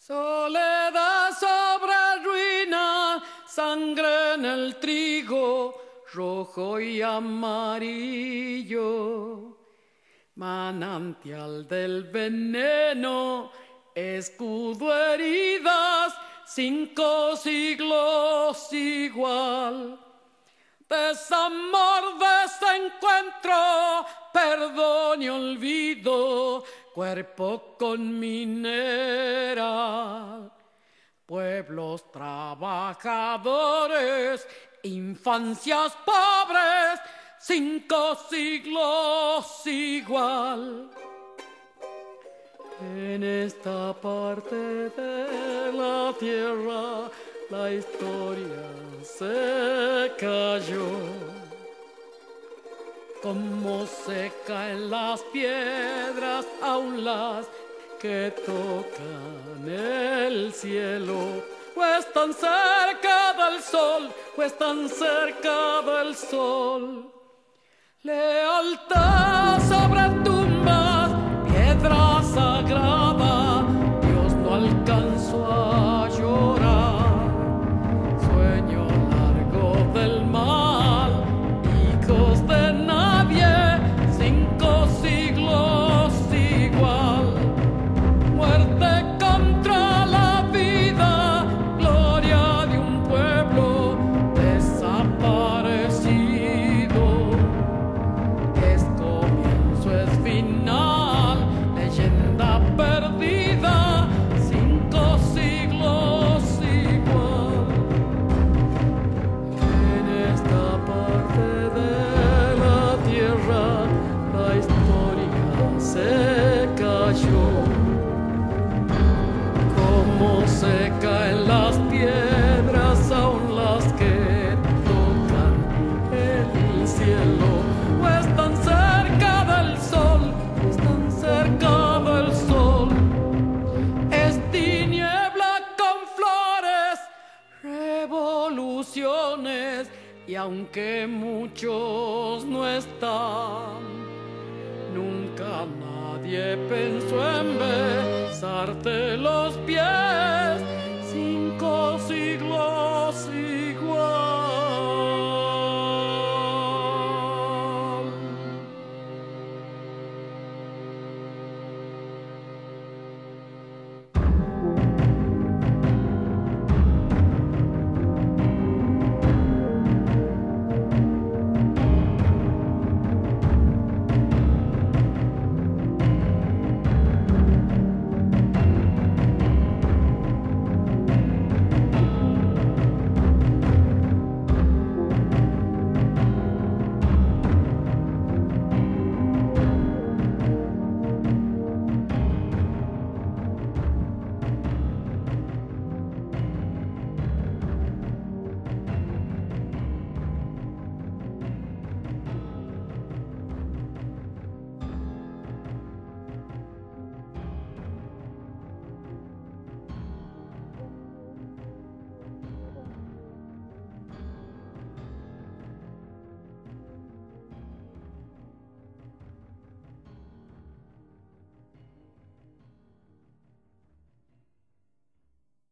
Soledad sobre ruina, sangre en el trigo, rojo y amarillo. Manantial del veneno, escudo heridas, 5 siglos igual. Desamor, desencuentro, perdón y olvido, cuerpo con mineral. Pueblos trabajadores, infancias pobres, 5 siglos igual. En esta parte de la tierra la historia se cayó. Como se caen las piedras, aún las que tocan el cielo, o están cerca del sol, o están cerca del sol. Lealtad sobre tumbas, piedra sagrada, Dios no alcanzó a llorar. Sueño largo del mal, hijos de nadie, 5 siglos igual. Muerte contra la vida, gloria de un pueblo desaparecido. Es comienzo, es final, leyenda perdida, 5 siglos igual. En esta parte de la tierra la historia se cayó. Como se caen las piedras, aún las que tocan el cielo, o están cerca del sol, o están cerca del sol. Es tiniebla con flores, revoluciones, y aunque muchos no están, nunca nadie pensó en besarte los pies.